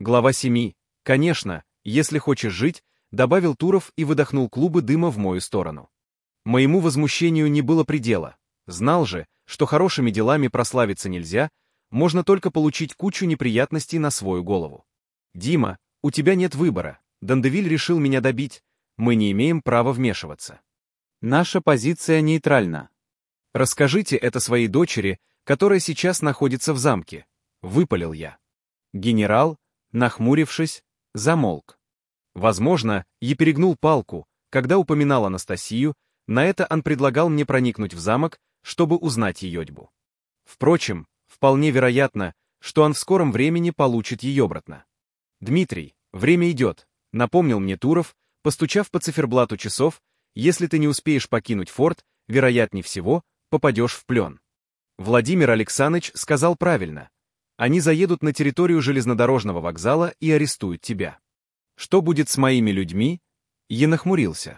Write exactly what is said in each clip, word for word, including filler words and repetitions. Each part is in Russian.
Глава семь. Конечно, если хочешь жить, добавил Туров и выдохнул клубы дыма в мою сторону. Моему возмущению не было предела. Знал же, что хорошими делами прославиться нельзя, можно только получить кучу неприятностей на свою голову. Дима, у тебя нет выбора. Дандевиль решил меня добить. Мы не имеем права вмешиваться. Наша позиция нейтральна. Расскажите это своей дочери, которая сейчас находится в замке. Выпалил я. Генерал, нахмурившись, замолк. Возможно, я перегнул палку, когда упоминал Анастасию, на это он предлагал мне проникнуть в замок, чтобы узнать ее дьбу. Впрочем, вполне вероятно, что он в скором времени получит ее обратно. «Дмитрий, время идет», — напомнил мне Туров, постучав по циферблату часов, «если ты не успеешь покинуть форт, вероятнее всего, попадешь в плен». Владимир Александрович сказал правильно. Они заедут на территорию железнодорожного вокзала и арестуют тебя. Что будет с моими людьми? Я нахмурился.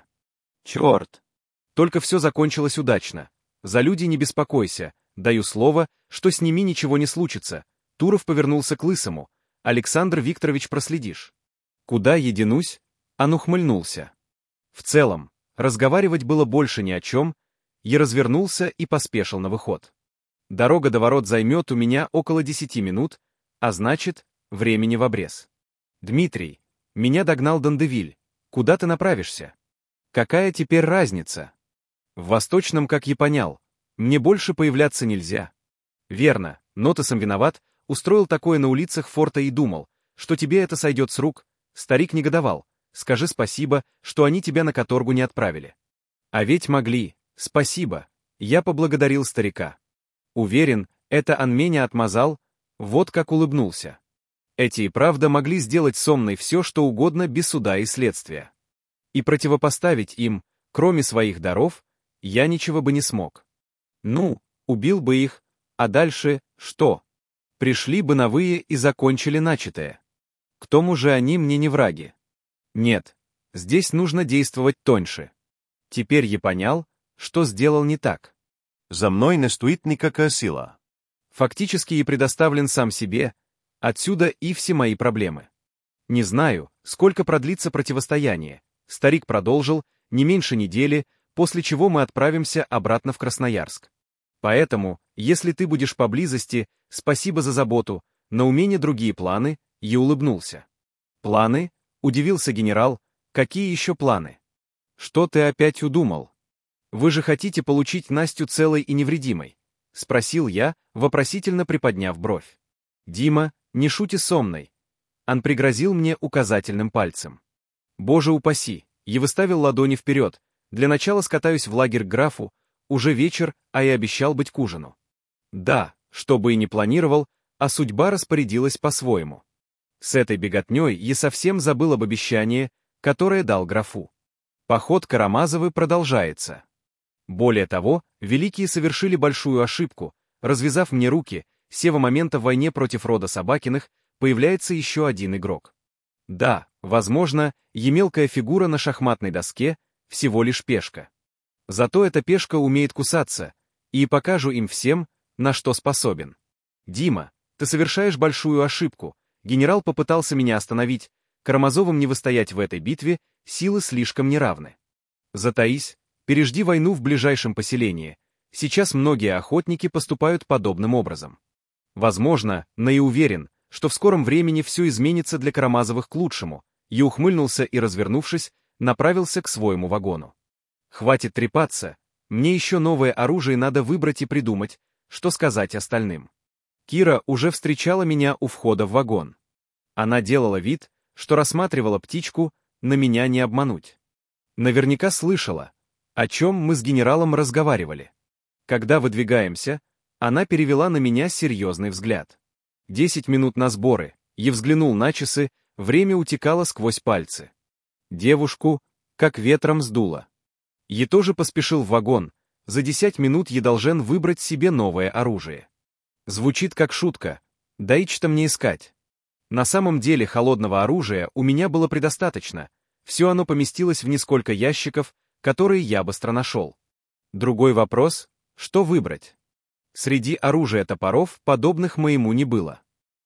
Черт! Только все закончилось удачно. За люди не беспокойся. Даю слово, что с ними ничего не случится. Туров повернулся к Лысому. Александр Викторович, проследишь. Куда я денусь? Он ухмыльнулся. В целом, разговаривать было больше ни о чем. Я развернулся и поспешил на выход. Дорога до ворот займет у меня около десяти минут, а значит, времени в обрез. Дмитрий, меня догнал Дандевиль. Куда ты направишься? Какая теперь разница? В Восточном, как я понял, мне больше появляться нельзя. Верно, Нотесом виноват, устроил такое на улицах форта и думал, что тебе это сойдет с рук. Старик негодовал. Скажи спасибо, что они тебя на каторгу не отправили. А ведь могли. Спасибо. Я поблагодарил старика. Уверен, это он меня отмазал, вот как улыбнулся. Эти и правда могли сделать со мной все, что угодно без суда и следствия. И противопоставить им, кроме своих даров, я ничего бы не смог. Ну, убил бы их, а дальше что? Пришли бы новые и закончили начатое. К тому же они мне не враги. Нет, здесь нужно действовать тоньше. Теперь я понял, что сделал не так. За мной не стоит никакая сила. Фактически я предоставлен сам себе, отсюда и все мои проблемы. Не знаю, сколько продлится противостояние. Старик продолжил, не меньше недели, после чего мы отправимся обратно в Красноярск. Поэтому, если ты будешь поблизости, спасибо за заботу, но у меня другие планы, я улыбнулся. Планы? Удивился генерал, какие еще планы? Что ты опять удумал? Вы же хотите получить Настю целой и невредимой? Спросил я, вопросительно приподняв бровь. Дима, не шути со мной. Он пригрозил мне указательным пальцем. Боже упаси, я выставил ладони вперед. Для начала скатаюсь в лагерь к графу, уже вечер, а я обещал быть к ужину. Да, что бы и не планировал, а судьба распорядилась по-своему. С этой беготней я совсем забыл об обещании, которое дал графу. Поход Карамазовы продолжается. Более того, великие совершили большую ошибку, развязав мне руки, с сего момента в войне против рода Собакиных появляется еще один игрок. Да, возможно, и мелкая фигура на шахматной доске, всего лишь пешка. Зато эта пешка умеет кусаться, и покажу им всем, на что способен. Дима, ты совершаешь большую ошибку. Генерал попытался меня остановить. Карамазовым не выстоять в этой битве, силы слишком неравны. Затаись, пережди войну в ближайшем поселении. Сейчас многие охотники поступают подобным образом. Возможно, но и уверен, что в скором времени все изменится для Карамазовых к лучшему. Я ухмыльнулся и, развернувшись, направился к своему вагону. Хватит трепаться, мне еще новое оружие надо выбрать и придумать, что сказать остальным. Кира уже встречала меня у входа в вагон. Она делала вид, что рассматривала птичку, на меня не обмануть. Наверняка слышала, о чем мы с генералом разговаривали. Когда выдвигаемся, она перевела на меня серьезный взгляд. Десять минут на сборы, я взглянул на часы, время утекало сквозь пальцы. Девушку как ветром сдуло. Я тоже поспешил в вагон, за десять минут я должен выбрать себе новое оружие. Звучит как шутка, да и что мне искать? На самом деле холодного оружия у меня было предостаточно, все оно поместилось в несколько ящиков, которые я быстро нашел. Другой вопрос, что выбрать? Среди оружия топоров подобных моему не было.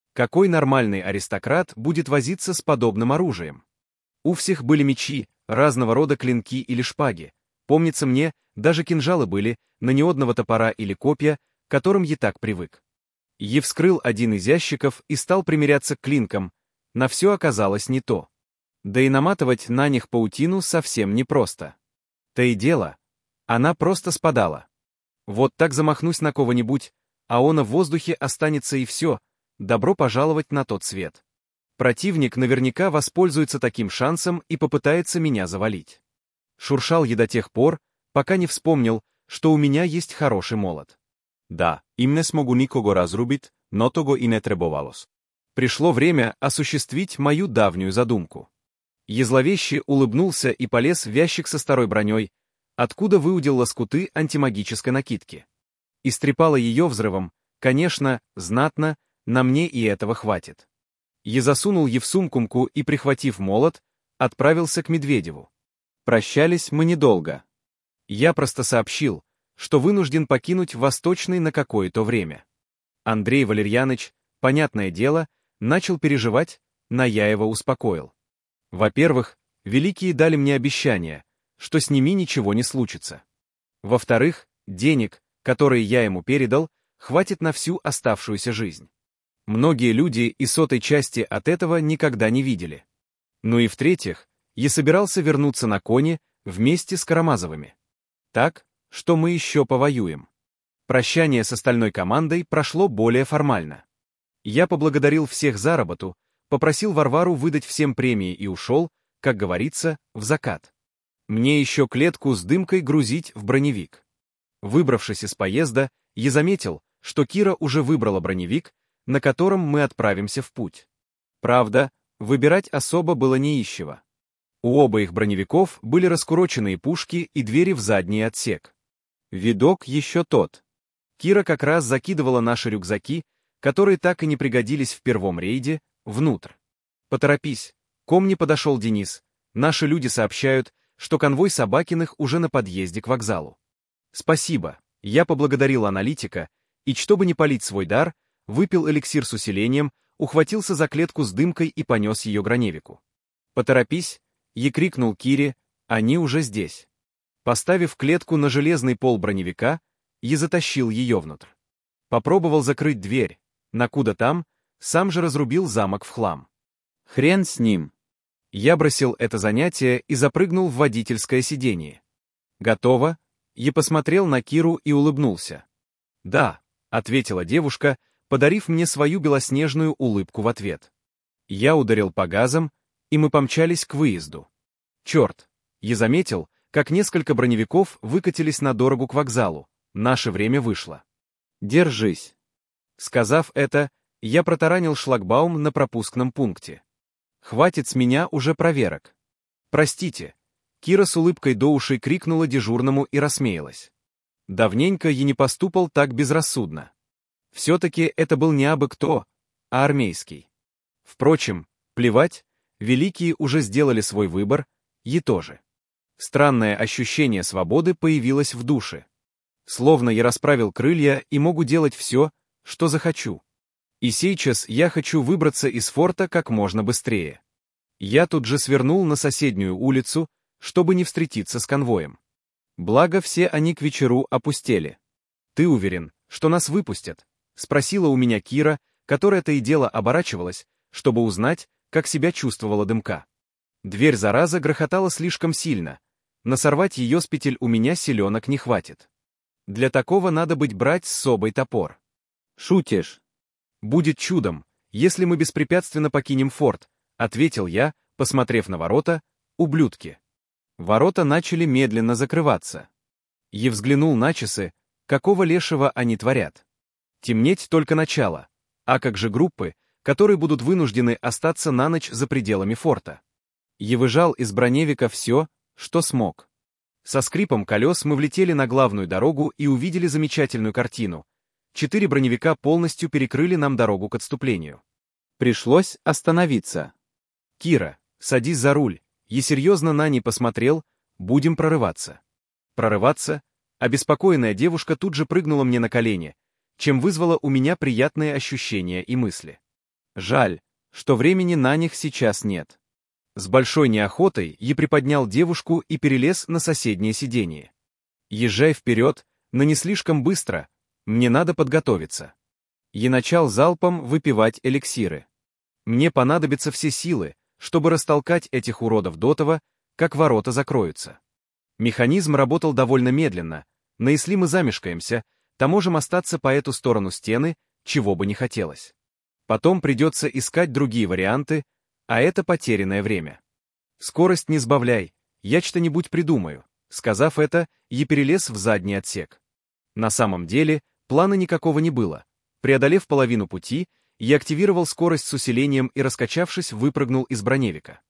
Какой нормальный аристократ будет возиться с подобным оружием? У всех были мечи, разного рода клинки или шпаги. Помнится мне, даже кинжалы были, но ни одного топора или копья, к которым я так привык. Я вскрыл один из ящиков и стал примеряться к клинкам. На все оказалось не то. Да и наматывать на них паутину совсем непросто. То и дело, она просто спадала. Вот так замахнусь на кого-нибудь, а он в воздухе останется и все, добро пожаловать на тот свет. Противник наверняка воспользуется таким шансом и попытается меня завалить. Шуршал я до тех пор, пока не вспомнил, что у меня есть хороший молот. Да, им не смогу никого разрубить, но того и не требовалось. Пришло время осуществить мою давнюю задумку. Я зловеще улыбнулся и полез в ящик со старой броней, откуда выудил лоскуты антимагической накидки. Истрепало ее взрывом, конечно, знатно, на мне и этого хватит. Я засунул ее в сумкумку и, прихватив молот, отправился к Медведеву. Прощались мы недолго. Я просто сообщил, что вынужден покинуть Восточный на какое-то время. Андрей Валерьяныч, понятное дело, начал переживать, но я его успокоил. Во-первых, великие дали мне обещание, что с ними ничего не случится. Во-вторых, денег, которые я ему передал, хватит на всю оставшуюся жизнь. Многие люди и сотой части от этого никогда не видели. Ну и в-третьих, я собирался вернуться на коне вместе с Карамазовыми. Так, что мы еще повоюем. Прощание с остальной командой прошло более формально. Я поблагодарил всех за работу, попросил Варвару выдать всем премии и ушел, как говорится, в закат. Мне еще клетку с дымкой грузить в броневик. Выбравшись из поезда, я заметил, что Кира уже выбрала броневик, на котором мы отправимся в путь. Правда, выбирать особо было не из чего. У обоих броневиков были раскуроченные пушки и двери в задний отсек. Видок еще тот. Кира как раз закидывала наши рюкзаки, которые так и не пригодились в первом рейде, внутрь. «Поторопись, к мне подошел Денис. Наши люди сообщают, что конвой Собакиных уже на подъезде к вокзалу». «Спасибо», я поблагодарил аналитика, и, чтобы не палить свой дар, выпил эликсир с усилением, ухватился за клетку с дымкой и понес ее Граневику. «Поторопись», я крикнул Кире, они уже здесь. Поставив клетку на железный пол броневика, я затащил ее внутрь. Попробовал закрыть дверь, накуда там, сам же разрубил замок в хлам. Хрен с ним. Я бросил это занятие и запрыгнул в водительское сиденье. «Готово?» Я посмотрел на Киру и улыбнулся. «Да», — ответила девушка, подарив мне свою белоснежную улыбку в ответ. Я ударил по газам, и мы помчались к выезду. Черт, я заметил, как несколько броневиков выкатились на дорогу к вокзалу. Наше время вышло. «Держись». Сказав это, я протаранил шлагбаум на пропускном пункте. Хватит с меня уже проверок. «Простите», Кира с улыбкой до ушей крикнула дежурному и рассмеялась. Давненько я не поступал так безрассудно. Все-таки это был не абы кто, а армейский. Впрочем, плевать, великие уже сделали свой выбор, и тоже. Странное ощущение свободы появилось в душе. Словно я расправил крылья и могу делать все, что захочу. И сейчас я хочу выбраться из форта как можно быстрее. Я тут же свернул на соседнюю улицу, чтобы не встретиться с конвоем. Благо, все они к вечеру опустели. «Ты уверен, что нас выпустят?» — спросила у меня Кира, которая то и дело оборачивалась, чтобы узнать, как себя чувствовала дымка. Дверь, зараза, грохотала слишком сильно, но сорвать ее с петель у меня силенок не хватит. Для такого надо быть брать с собой топор. «Шутишь?» «Будет чудом, если мы беспрепятственно покинем форт», — ответил я, посмотрев на ворота, ублюдки. Ворота начали медленно закрываться. Я взглянул на часы, какого лешего они творят. Темнеть только начало, а как же группы, которые будут вынуждены остаться на ночь за пределами форта? Я выжал из броневика все, что смог. Со скрипом колес мы влетели на главную дорогу и увидели замечательную картину. Четыре броневика полностью перекрыли нам дорогу к отступлению. Пришлось остановиться. «Кира, садись за руль». Я серьезно на ней посмотрел, будем прорываться. Прорываться? Обеспокоенная девушка тут же прыгнула мне на колени, чем вызвало у меня приятные ощущения и мысли. Жаль, что времени на них сейчас нет. С большой неохотой я приподнял девушку и перелез на соседнее сиденье. Езжай вперед, но не слишком быстро, мне надо подготовиться. Я начал залпом выпивать эликсиры. Мне понадобятся все силы, чтобы растолкать этих уродов до того, как ворота закроются. Механизм работал довольно медленно, но если мы замешкаемся, то можем остаться по эту сторону стены, чего бы не хотелось. Потом придется искать другие варианты, а это потерянное время. Скорость не сбавляй, я что-нибудь придумаю. Сказав это, я перелез в задний отсек. На самом деле, плана никакого не было. Преодолев половину пути, я активировал скорость с усилением и, раскачавшись, выпрыгнул из броневика.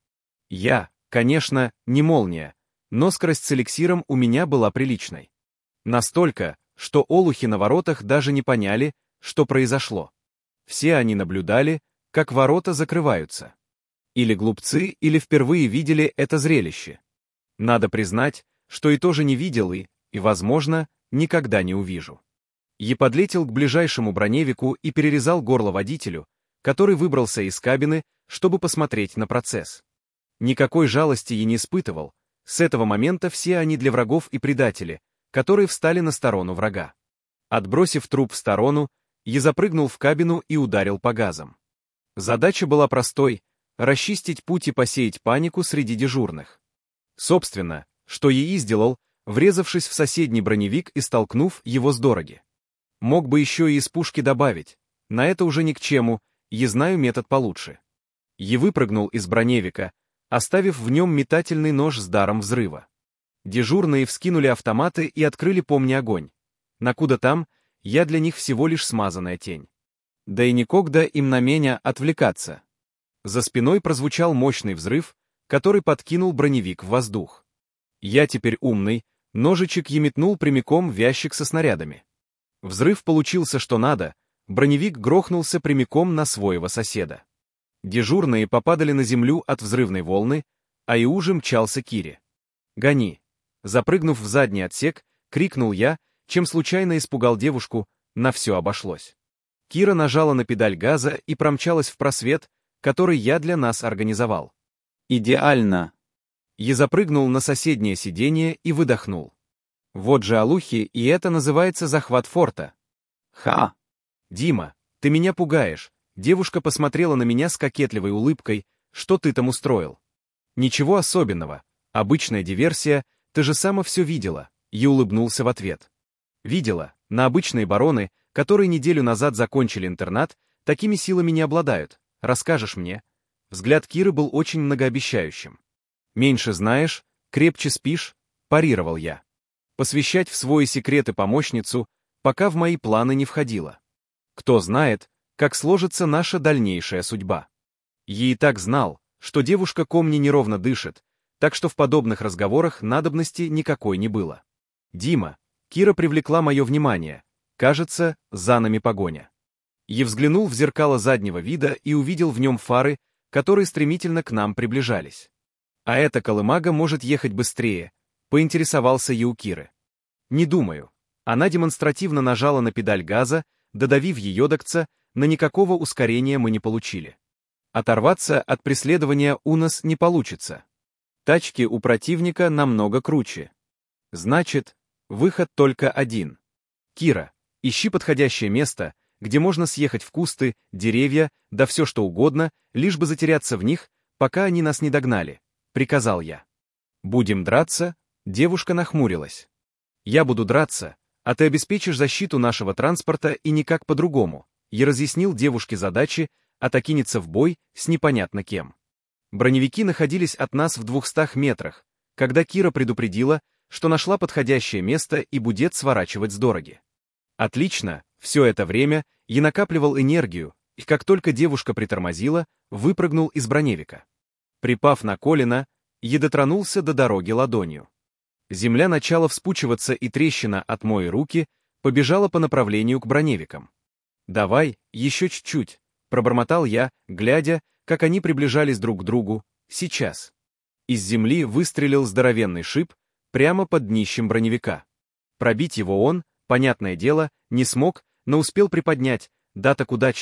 Я, конечно, не молния, но скорость с эликсиром у меня была приличной. Настолько, что олухи на воротах даже не поняли, что произошло. Все они наблюдали, как ворота закрываются. Или глупцы, или впервые видели это зрелище. Надо признать, что и тоже не видел и, и, возможно, никогда не увижу. Я подлетел к ближайшему броневику и перерезал горло водителю, который выбрался из кабины, чтобы посмотреть на процесс. Никакой жалости я не испытывал, с этого момента все они для врагов и предатели, которые встали на сторону врага. Отбросив труп в сторону, я запрыгнул в кабину и ударил по газам. Задача была простой — расчистить путь и посеять панику среди дежурных. Собственно, что я и сделал, врезавшись в соседний броневик и столкнув его с дороги. Мог бы еще и из пушки добавить, на это уже ни к чему, я знаю метод получше. Я выпрыгнул из броневика, оставив в нем метательный нож с даром взрыва. Дежурные вскинули автоматы и открыли по мне огонь. Накуда там, я для них всего лишь смазанная тень. Да и никогда им на меня отвлекаться. За спиной прозвучал мощный взрыв, который подкинул броневик в воздух. Я теперь умный, ножичек я метнул прямиком в ящик со снарядами. Взрыв получился что надо, броневик грохнулся прямиком на своего соседа. Дежурные попадали на землю от взрывной волны, а Иужи мчался Кире. «Гони!» Запрыгнув в задний отсек, крикнул я, чем случайно испугал девушку, на все обошлось. Кира нажала на педаль газа и промчалась в просвет, который я для нас организовал. «Идеально!» Я запрыгнул на соседнее сиденье и выдохнул. Вот же олухи, и это называется захват форта. Ха! Дима, ты меня пугаешь. Девушка посмотрела на меня с кокетливой улыбкой. Что ты там устроил? Ничего особенного. Обычная диверсия, ты же сама все видела. Я улыбнулся в ответ. Видела, на обычные бароны, которые неделю назад закончили интернат, такими силами не обладают. Расскажешь мне? Взгляд Киры был очень многообещающим. Меньше знаешь, крепче спишь, парировал я. Посвящать в свои секреты помощницу пока в мои планы не входило. Кто знает, как сложится наша дальнейшая судьба. Я и так знал, что девушка ко мне неровно дышит, так что в подобных разговорах надобности никакой не было. «Дима», Кира привлекла мое внимание, кажется, за нами погоня. Я взглянул в зеркало заднего вида и увидел в нем фары, которые стремительно к нам приближались. А эта колымага может ехать быстрее, поинтересовался я у Киры. Не думаю. Она демонстративно нажала на педаль газа, додавив ее до кца, но никакого ускорения мы не получили. Оторваться от преследования у нас не получится. Тачки у противника намного круче. Значит, выход только один. Кира, ищи подходящее место, где можно съехать в кусты, деревья, да все что угодно, лишь бы затеряться в них, пока они нас не догнали, приказал я. Будем драться? Девушка нахмурилась. Я буду драться, а ты обеспечишь защиту нашего транспорта и никак по-другому. Я разъяснил девушке задачи, а та кинется в бой с непонятно кем. Броневики находились от нас в двухстах метрах, когда Кира предупредила, что нашла подходящее место и будет сворачивать с дороги. Отлично, все это время я накапливал энергию, и как только девушка притормозила, выпрыгнул из броневика. Припав на колено, я дотронулся до дороги ладонью. Земля начала вспучиваться, и трещина от моей руки побежала по направлению к броневикам. «Давай, еще чуть-чуть», — пробормотал я, глядя, как они приближались друг к другу. «Сейчас». Из земли выстрелил здоровенный шип прямо под днищем броневика. Пробить его он, понятное дело, не смог, но успел приподнять, да так удачно,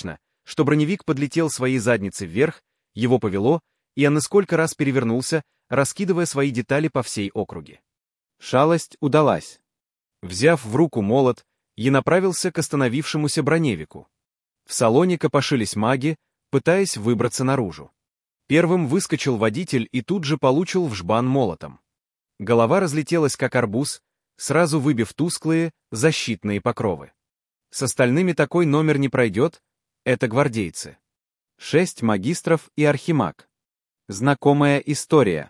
что броневик подлетел своей задницей вверх, его повело, и он несколько раз перевернулся, раскидывая свои детали по всей округе. Шалость удалась. Взяв в руку молот, я направился к остановившемуся броневику. В салоне копошились маги, пытаясь выбраться наружу. Первым выскочил водитель и тут же получил в жбан молотом. Голова разлетелась как арбуз, сразу выбив тусклые, защитные покровы. С остальными такой номер не пройдет, это гвардейцы. Шесть магистров и архимаг. Знакомая история.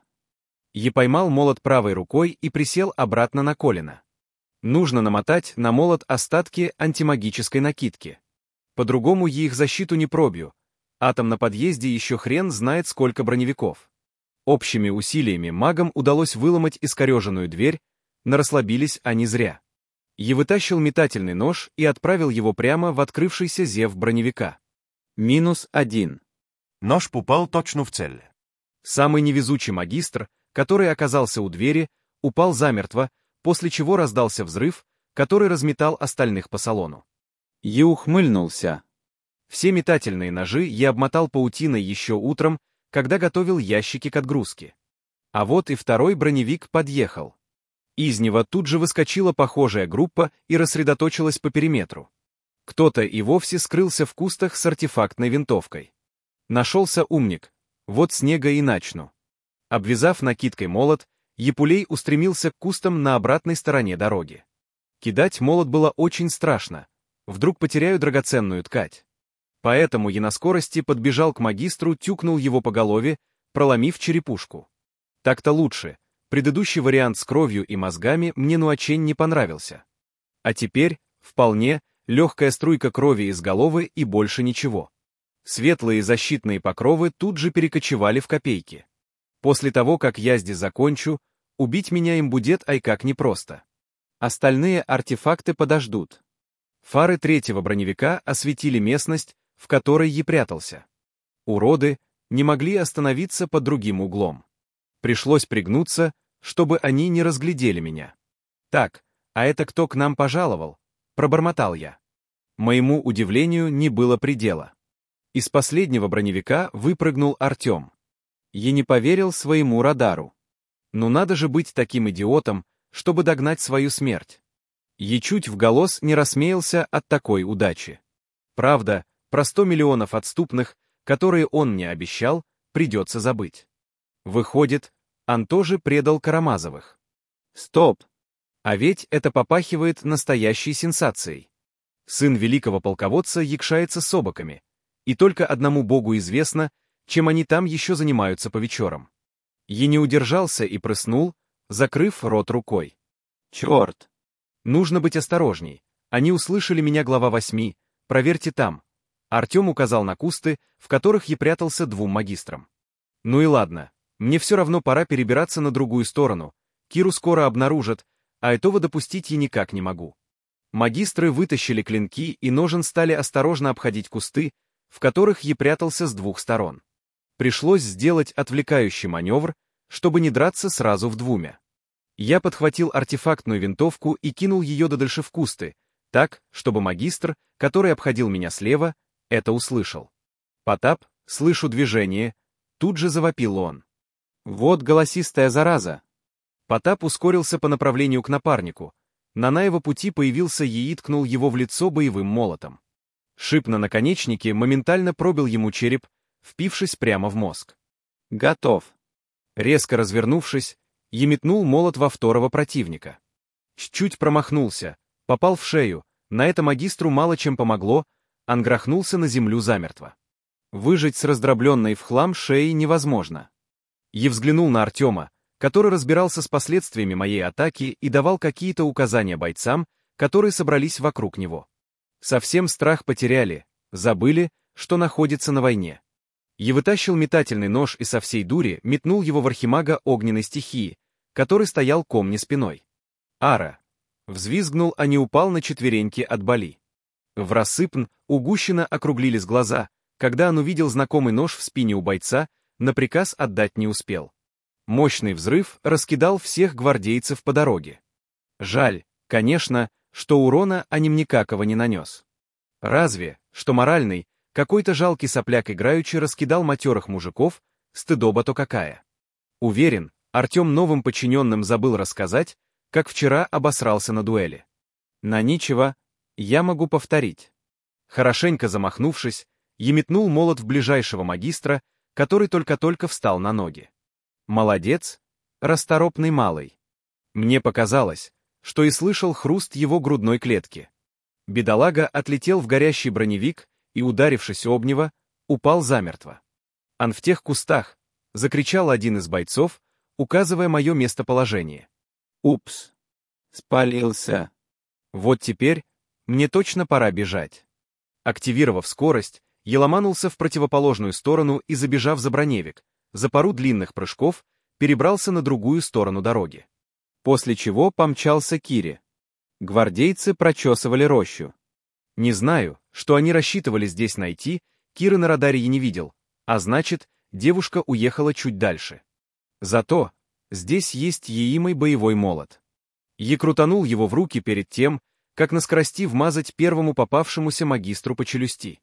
Я поймал молот правой рукой и присел обратно на колено. Нужно намотать на молот остатки антимагической накидки. По-другому я их защиту не пробью. Атом на подъезде еще хрен знает сколько броневиков. Общими усилиями магам удалось выломать искореженную дверь, но расслабились они зря. Я вытащил метательный нож и отправил его прямо в открывшийся зев броневика. Минус один. Нож попал точно в цель. Самый невезучий магистр, который оказался у двери, упал замертво, после чего раздался взрыв, который разметал остальных по салону. Я ухмыльнулся. Все метательные ножи я обмотал паутиной еще утром, когда готовил ящики к отгрузке. А вот и второй броневик подъехал. Из него тут же выскочила похожая группа и рассредоточилась по периметру. Кто-то и вовсе скрылся в кустах с артефактной винтовкой. Нашелся умник. Вот снега и начну. Обвязав накидкой молот, Епулей устремился к кустам на обратной стороне дороги. Кидать молот было очень страшно. Вдруг потеряю драгоценную ткать. Поэтому я на скорости подбежал к магистру, тюкнул его по голове, проломив черепушку. Так-то лучше. Предыдущий вариант с кровью и мозгами мне ну очень не понравился. А теперь, вполне, легкая струйка крови из головы и больше ничего. Светлые защитные покровы тут же перекочевали в копейки. После того, как я здесь закончу, убить меня им будет ай как непросто. Остальные артефакты подождут. Фары третьего броневика осветили местность, в которой я прятался. Уроды не могли остановиться под другим углом. Пришлось пригнуться, чтобы они не разглядели меня. Так, а это кто к нам пожаловал? Пробормотал я. Моему удивлению не было предела. Из последнего броневика выпрыгнул Артем. Я не поверил своему радару. Ну надо же быть таким идиотом, чтобы догнать свою смерть. Я чуть в голос не рассмеялся от такой удачи. Правда, про сто миллионов отступных, которые он мне обещал, придется забыть. Выходит, он тоже предал Карамазовых. Стоп! А ведь это попахивает настоящей сенсацией. Сын великого полководца якшается с обоками, и только одному богу известно, чем они там еще занимаются по вечерам. Я не удержался и прыснул, закрыв рот рукой. Черт! Нужно быть осторожней. Они услышали меня глава восьми, проверьте там. Артем указал на кусты, в которых я прятался двум магистрам. Ну и ладно, мне все равно пора перебираться на другую сторону. Киру скоро обнаружат, а этого допустить я никак не могу. Магистры вытащили клинки и ножен стали осторожно обходить кусты, в которых я прятался с двух сторон. Пришлось сделать отвлекающий маневр, чтобы не драться сразу в двумя. Я подхватил артефактную винтовку и кинул ее дальше в кусты, так, чтобы магистр, который обходил меня слева, это услышал. «Потап, слышу движение», тут же завопил он. «Вот голосистая зараза». Потап ускорился по направлению к напарнику. На его пути появился и ткнул его в лицо боевым молотом. Шип на наконечнике моментально пробил ему череп, впившись прямо в мозг. «Готов». Резко развернувшись, я метнул молот во второго противника. Чуть промахнулся, попал в шею, на это магистру мало чем помогло, он грохнулся на землю замертво. Выжить с раздробленной в хлам шеей невозможно. Я взглянул на Артема, который разбирался с последствиями моей атаки и давал какие-то указания бойцам, которые собрались вокруг него. Совсем страх потеряли, забыли, что находится на войне. Я вытащил метательный нож и со всей дури метнул его в архимага огненной стихии, который стоял ко мне спиной. Ара! Взвизгнул, а не упал на четвереньки от боли. В рассыпн у Гущина округлились глаза, когда он увидел знакомый нож в спине у бойца, на приказ отдать не успел. Мощный взрыв раскидал всех гвардейцев по дороге. Жаль, конечно, что урона они мне никакого не нанес. Разве, что моральный, какой-то жалкий сопляк играючи раскидал матерых мужиков, стыдоба-то какая. Уверен, Артем новым подчиненным забыл рассказать, как вчера обосрался на дуэли. На ничего, я могу повторить. Хорошенько замахнувшись, я метнул молот в ближайшего магистра, который только-только встал на ноги. Молодец, расторопный малый. Мне показалось, что и слышал хруст его грудной клетки. Бедолага отлетел в горящий броневик и, ударившись об него, упал замертво. «Ан в тех кустах!» — закричал один из бойцов, указывая мое местоположение. «Упс! Спалился!» Вот теперь мне точно пора бежать. Активировав скорость, я ломанулся в противоположную сторону и, забежав за броневик, за пару длинных прыжков, перебрался на другую сторону дороги. После чего помчался к Кире. Гвардейцы прочесывали рощу. Не знаю, что они рассчитывали здесь найти, Киры на радаре я не видел, а значит, девушка уехала чуть дальше. Зато здесь есть еимый боевой молот. Я крутанул его в руки перед тем, как на скорости вмазать первому попавшемуся магистру по челюсти.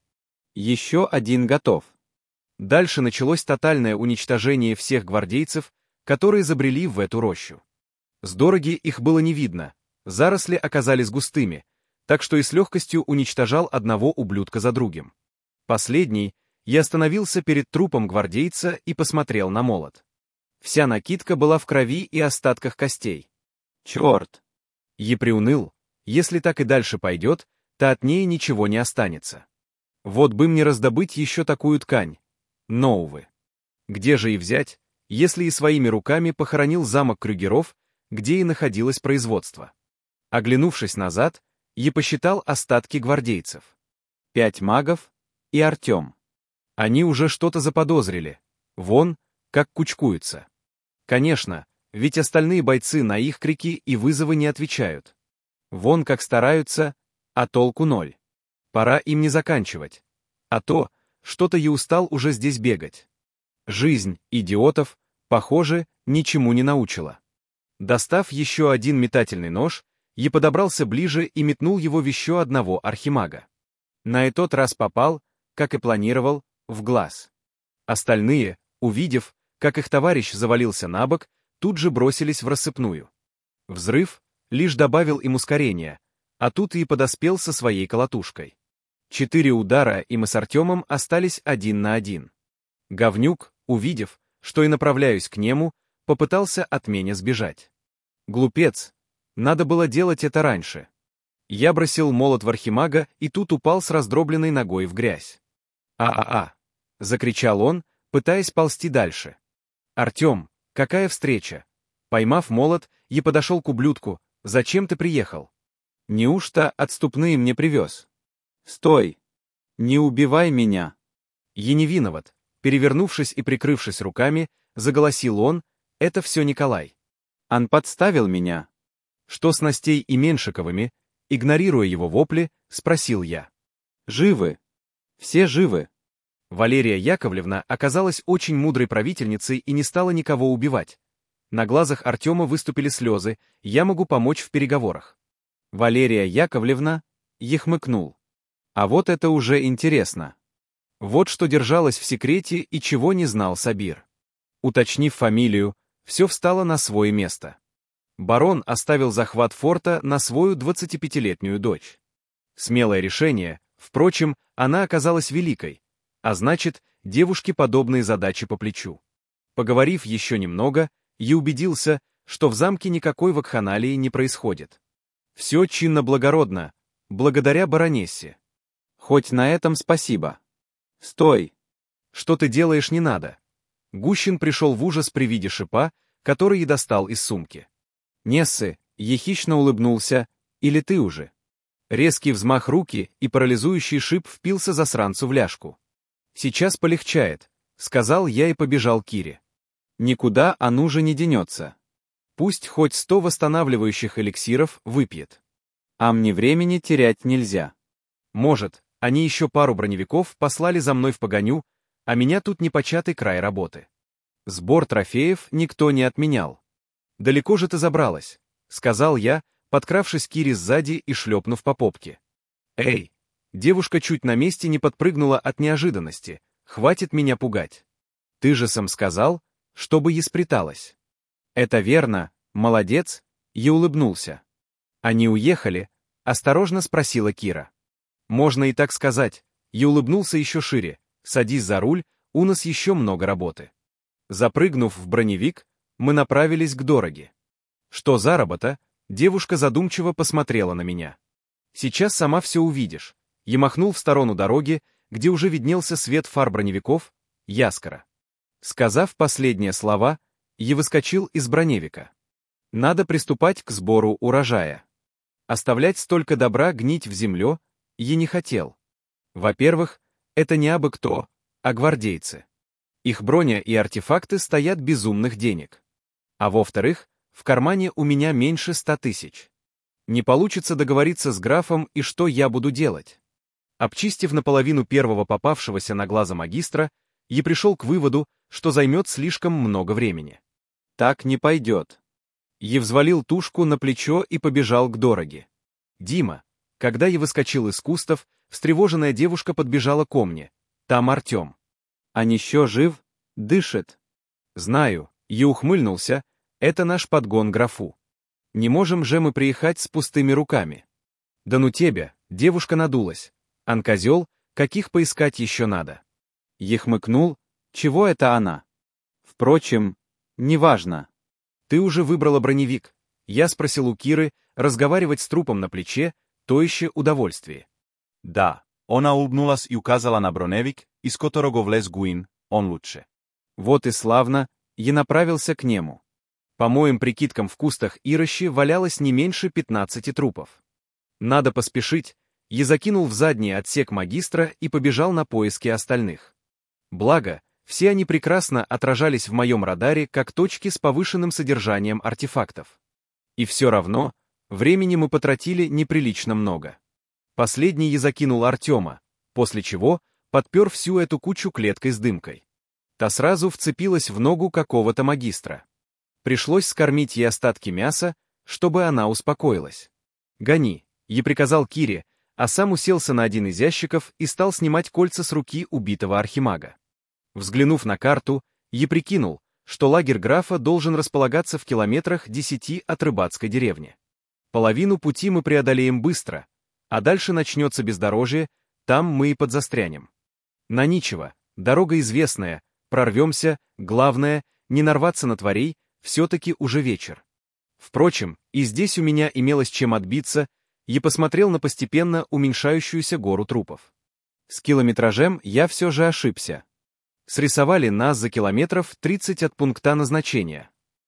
Еще один готов. Дальше началось тотальное уничтожение всех гвардейцев, которые забрели в эту рощу. С дороги их было не видно, заросли оказались густыми, так что и с легкостью уничтожал одного ублюдка за другим. Последний, я остановился перед трупом гвардейца и посмотрел на молот. Вся накидка была в крови и остатках костей. Черт! Я приуныл, если так и дальше пойдет, то от ней ничего не останется. Вот бы мне раздобыть еще такую ткань. Но, увы. Где же и взять, если и своими руками похоронил замок Крюгеров, где и находилось производство? Оглянувшись назад, я посчитал остатки гвардейцев. Пять магов и Артем. Они уже что-то заподозрили. Вон, как кучкуются. Конечно, ведь остальные бойцы на их крики и вызовы не отвечают. Вон как стараются, а толку ноль. Пора им не заканчивать. А то, что-то я устал уже здесь бегать. Жизнь идиотов, похоже, ничему не научила. Достав еще один метательный нож, я подобрался ближе и метнул его в еще одного архимага. На этот раз попал, как и планировал, в глаз. Остальные, увидев, как их товарищ завалился на бок, тут же бросились в рассыпную. Взрыв лишь добавил им ускорения, а тут и подоспел со своей колотушкой. Четыре удара, и мы с Артемом остались один на один. Говнюк, увидев, что и направляюсь к нему, попытался от меня сбежать. Глупец, надо было делать это раньше. Я бросил молот в архимага и тут упал с раздробленной ногой в грязь. «А-а-а!» — закричал он, пытаясь ползти дальше. «Артем, какая встреча!» Поймав молот, я подошел к ублюдку. «Зачем ты приехал? Неужто отступные мне привез?» «Стой! Не убивай меня!» Я не виноват. Перевернувшись и прикрывшись руками, заголосил он, это все Николай. Он подставил меня. Что с Настей и Меншиковыми? Игнорируя его вопли, спросил я. Живы. Все живы. Валерия Яковлевна оказалась очень мудрой правительницей и не стала никого убивать. На глазах Артема выступили слезы, я могу помочь в переговорах. Валерия Яковлевна, я хмыкнул. А вот это уже интересно. Вот что держалось в секрете и чего не знал Сабир. Уточнив фамилию, все встало на свое место. Барон оставил захват форта на свою двадцатипятилетнюю дочь. Смелое решение, впрочем, она оказалась великой, а значит, девушке подобные задачи по плечу. Поговорив еще немного, я убедился, что в замке никакой вакханалии не происходит. Все чинно-благородно, благодаря баронессе. Хоть на этом спасибо. Стой! Что ты делаешь, не надо. Гущин пришел в ужас при виде шипа, который и достал из сумки. Нессы, ехидно улыбнулся, или ты уже? Резкий взмах руки и парализующий шип впился засранцу в ляжку. Сейчас полегчает, сказал я и побежал к Кире. Никуда он уже не денется. Пусть хоть сто восстанавливающих эликсиров выпьет. А мне времени терять нельзя. Может, они еще пару броневиков послали за мной в погоню, а меня тут непочатый край работы. Сбор трофеев никто не отменял. «Далеко же ты забралась», — сказал я, подкравшись к Кире сзади и шлепнув по попке. «Эй, Девушка чуть на месте не подпрыгнула от неожиданности. Хватит меня пугать. Ты же сам сказал, чтобы ей спряталась. Это верно, молодец, я улыбнулся. Они уехали? Осторожно спросила Кира. Можно и так сказать. Я улыбнулся еще шире. Садись за руль, у нас еще много работы. Запрыгнув в броневик, мы направились к дороге. Что за работа? Девушка задумчиво посмотрела на меня. Сейчас сама все увидишь. Я махнул в сторону дороги, где уже виднелся свет фар броневиков, Яскора. Сказав последние слова, я выскочил из броневика. Надо приступать к сбору урожая. Оставлять столько добра гнить в земле я не хотел. Во-первых, это не абы кто, а гвардейцы. Их броня и артефакты стоят безумных денег. А во-вторых, в кармане у меня меньше ста тысяч. Не получится договориться с графом, и что я буду делать? Обчистив наполовину первого попавшегося на глаза магистра, я пришел к выводу, что займет слишком много времени. Так не пойдет. Я взвалил тушку на плечо и побежал к дороге. Дима, когда я выскочил из кустов, встревоженная девушка подбежала ко мне. Там Артем. А еще жив? Дышит. Знаю, я ухмыльнулся, это наш подгон графу. Не можем же мы приехать с пустыми руками. Да ну тебя, девушка надулась. Анкозел, каких поискать еще надо? Я хмыкнул, чего это она? Впрочем, неважно. Ты уже выбрала броневик. Я спросил у Киры, разговаривать с трупом на плече, то еще удовольствие. Да, она улыбнулась и указала на броневик, из которого влез Гуин, он лучше. Вот и славно, я направился к нему. По моим прикидкам, в кустах Ирощи валялось не меньше пятнадцати трупов. Надо поспешить, я закинул в задний отсек магистра и побежал на поиски остальных. Благо, все они прекрасно отражались в моем радаре как точки с повышенным содержанием артефактов. И все равно, времени мы потратили неприлично много. Последний я закинул Артема, после чего подпер всю эту кучу клеткой с дымкой. Та сразу вцепилась в ногу какого-то магистра. Пришлось скормить ей остатки мяса, чтобы она успокоилась. «Гони», — я приказал Кире, а сам уселся на один из ящиков и стал снимать кольца с руки убитого архимага. Взглянув на карту, я прикинул, что лагерь графа должен располагаться в километрах десяти от рыбацкой деревни. Половину пути мы преодолеем быстро, а дальше начнется бездорожье, там мы и подзастрянем. На ничего, дорога известная, прорвемся, главное, не нарваться на тварей, все-таки уже вечер. Впрочем, и здесь у меня имелось чем отбиться, я посмотрел на постепенно уменьшающуюся гору трупов. С километражем я все же ошибся. Срисовали нас за километров тридцать от пункта назначения.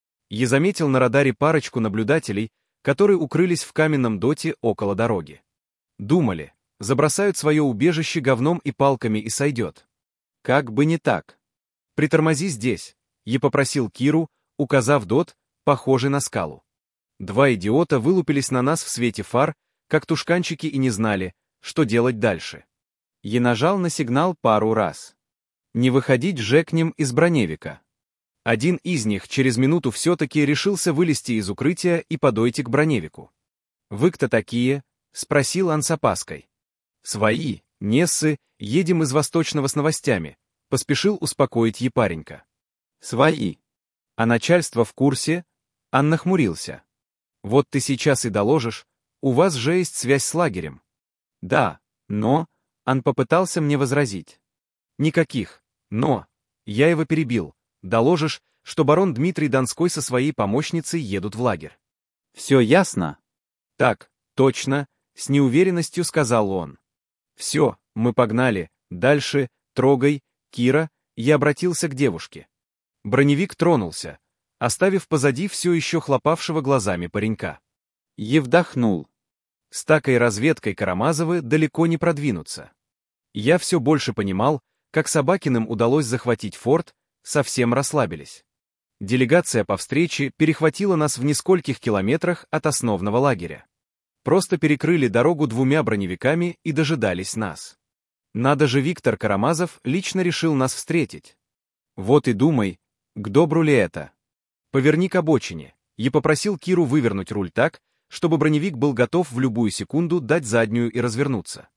Я заметил на радаре парочку наблюдателей, которые укрылись в каменном доте около дороги. Думали, забросают свое убежище говном и палками и сойдет. Как бы не так. Притормози здесь, я попросил Киру, указав дот, похожий на скалу. Два идиота вылупились на нас в свете фар, как тушканчики, и не знали, что делать дальше. Я нажал на сигнал пару раз. Не выходить же к ним из броневика. Один из них через минуту все-таки решился вылезти из укрытия и подойти к броневику. «Вы кто такие?» — спросил он с опаской. «Свои, Нессы, едем из Восточного с новостями», — поспешил успокоить епаренька. «Свои. А начальство в курсе?» — Ан нахмурился. «Вот ты сейчас и доложишь, у вас же есть связь с лагерем». «Да, но...» — Ан попытался мне возразить. «Никаких. Но...» — я его перебил. «Доложишь, что барон Дмитрий Донской со своей помощницей едут в лагерь». «Все ясно?» «Так, точно», — с неуверенностью сказал он. «Все, мы погнали. Дальше, трогай, Кира», — я обратился к девушке. Броневик тронулся, оставив позади все еще хлопавшего глазами паренька. Я вдохнул. С такой разведкой Карамазовы далеко не продвинутся. Я все больше понимал, как Собакиным удалось захватить форт, совсем расслабились. Делегация по встрече перехватила нас в нескольких километрах от основного лагеря. Просто перекрыли дорогу двумя броневиками и дожидались нас. Надо же, Виктор Карамазов лично решил нас встретить. Вот и думай, к добру ли это. Поверни к обочине. Я попросил Киру вывернуть руль так, чтобы броневик был готов в любую секунду дать заднюю и развернуться.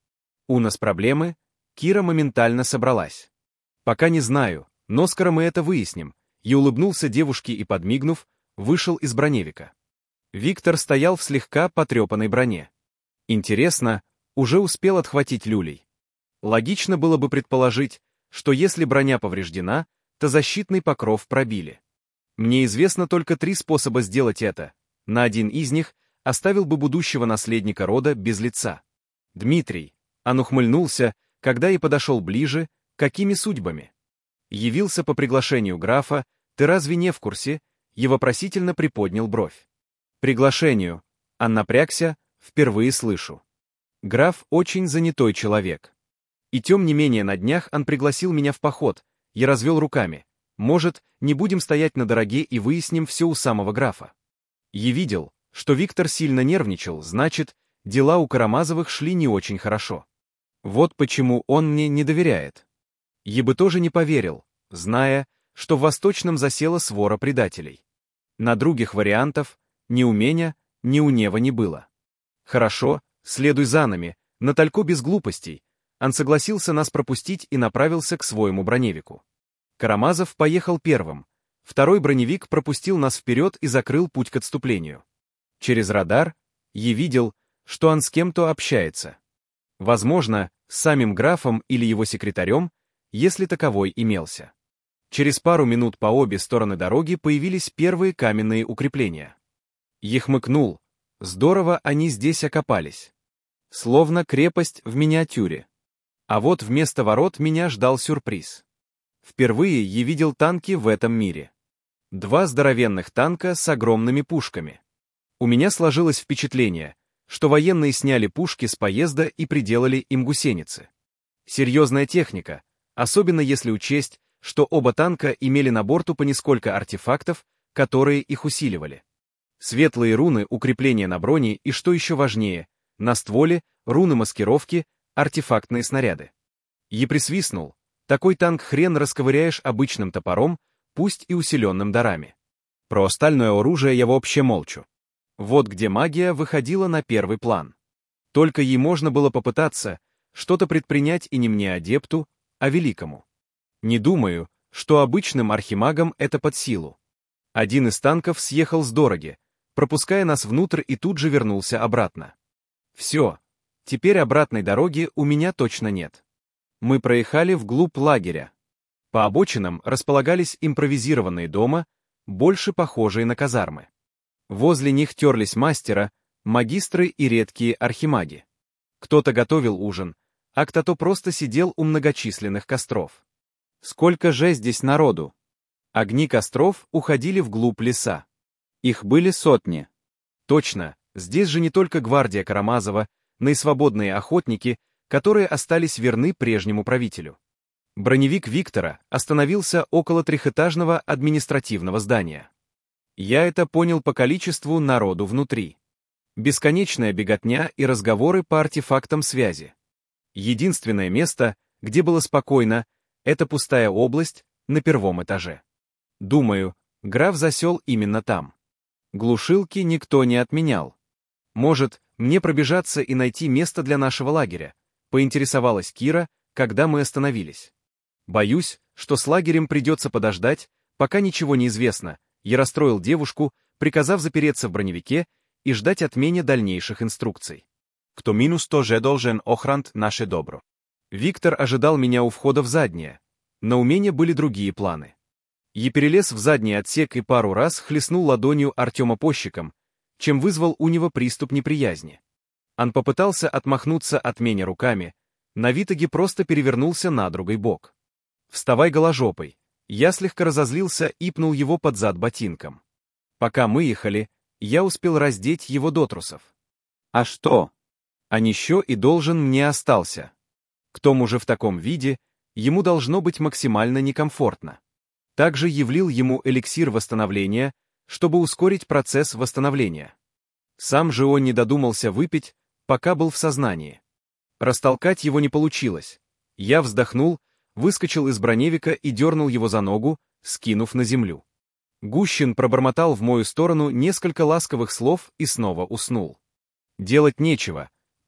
У нас проблемы? Кира моментально собралась. Пока не знаю, но скоро мы это выясним. И улыбнулся девушке и, подмигнув, вышел из броневика. Виктор стоял в слегка потрепанной броне. Интересно, уже успел отхватить люлей. Логично было бы предположить, что если броня повреждена, то защитный покров пробили. Мне известно только три способа сделать это. На один из них оставил бы будущего наследника рода без лица. Дмитрий, он ухмыльнулся, когда и подошел ближе, какими судьбами? Явился по приглашению графа, ты разве не в курсе? И вопросительно приподнял бровь. Приглашению, он напрягся, впервые слышу. Граф очень занятой человек. И тем не менее на днях он пригласил меня в поход, я развел руками. Может, не будем стоять на дороге и выясним все у самого графа. Я видел, что Виктор сильно нервничал, значит, дела у Карамазовых шли не очень хорошо. Вот почему он мне не доверяет. Я бы тоже не поверил, зная, что в Восточном засела свора предателей. На других вариантов ни у меня, ни у Нева не было. Хорошо, следуй за нами, Наталько без глупостей. Он согласился нас пропустить и направился к своему броневику. Карамазов поехал первым. Второй броневик пропустил нас вперед и закрыл путь к отступлению. Через радар я видел, что он с кем-то общается. Возможно, с самим графом или его секретарем, если таковой имелся. Через пару минут по обе стороны дороги появились первые каменные укрепления. Я хмыкнул. Здорово они здесь окопались. Словно крепость в миниатюре. А вот вместо ворот меня ждал сюрприз. Впервые я видел танки в этом мире. Два здоровенных танка с огромными пушками. У меня сложилось впечатление, что военные сняли пушки с поезда и приделали им гусеницы. Серьезная техника, особенно если учесть, что оба танка имели на борту по несколько артефактов, которые их усиливали. Светлые руны укрепления на броне и, что еще важнее, на стволе руны маскировки, артефактные снаряды. Я присвистнул. Такой танк хрен расковыряешь обычным топором, пусть и усиленным дарами. Про остальное оружие я вообще молчу. Вот где магия выходила на первый план. Только ей можно было попытаться что-то предпринять и не мне адепту, а великому. Не думаю, что обычным архимагам это под силу. Один из танков съехал с дороги, пропуская нас внутрь и тут же вернулся обратно. Все, теперь обратной дороги у меня точно нет. Мы проехали вглубь лагеря. По обочинам располагались импровизированные дома, больше похожие на казармы. Возле них терлись мастера, магистры и редкие архимаги. Кто-то готовил ужин, а кто-то просто сидел у многочисленных костров. Сколько же здесь народу! Огни костров уходили вглубь леса. Их были сотни. Точно, здесь же не только гвардия Карамазова, но и свободные охотники, которые остались верны прежнему правителю. Броневик Виктора остановился около трехэтажного административного здания. Я это понял по количеству народу внутри. Бесконечная беготня и разговоры по артефактам связи. Единственное место, где было спокойно, это пустая область на первом этаже. Думаю, граф засел именно там. Глушилки никто не отменял. Может, мне пробежаться и найти место для нашего лагеря? Поинтересовалась Кира, когда мы остановились. Боюсь, что с лагерем придется подождать, пока ничего не известно. Я расстроил девушку, приказав запереться в броневике и ждать от меня дальнейших инструкций. Кто минус тоже должен охрант наше добро. Виктор ожидал меня у входа в заднее, но у меня были другие планы. Я перелез в задний отсек и пару раз хлестнул ладонью Артема по щекам, чем вызвал у него приступ неприязни. Он попытался отмахнуться от меня руками, на витаге просто перевернулся на другой бок. «Вставай голожопой!» Я слегка разозлился и пнул его под зад ботинком. Пока мы ехали, я успел раздеть его до трусов. А что? А еще и должен мне остался. К тому же в таком виде ему должно быть максимально некомфортно. Также явлил ему эликсир восстановления, чтобы ускорить процесс восстановления. Сам же он не додумался выпить, пока был в сознании. Растолкать его не получилось. Я вздохнул, выскочил из броневика и дернул его за ногу, скинув на землю. Гущин пробормотал в мою сторону несколько ласковых слов и снова уснул. Делать нечего,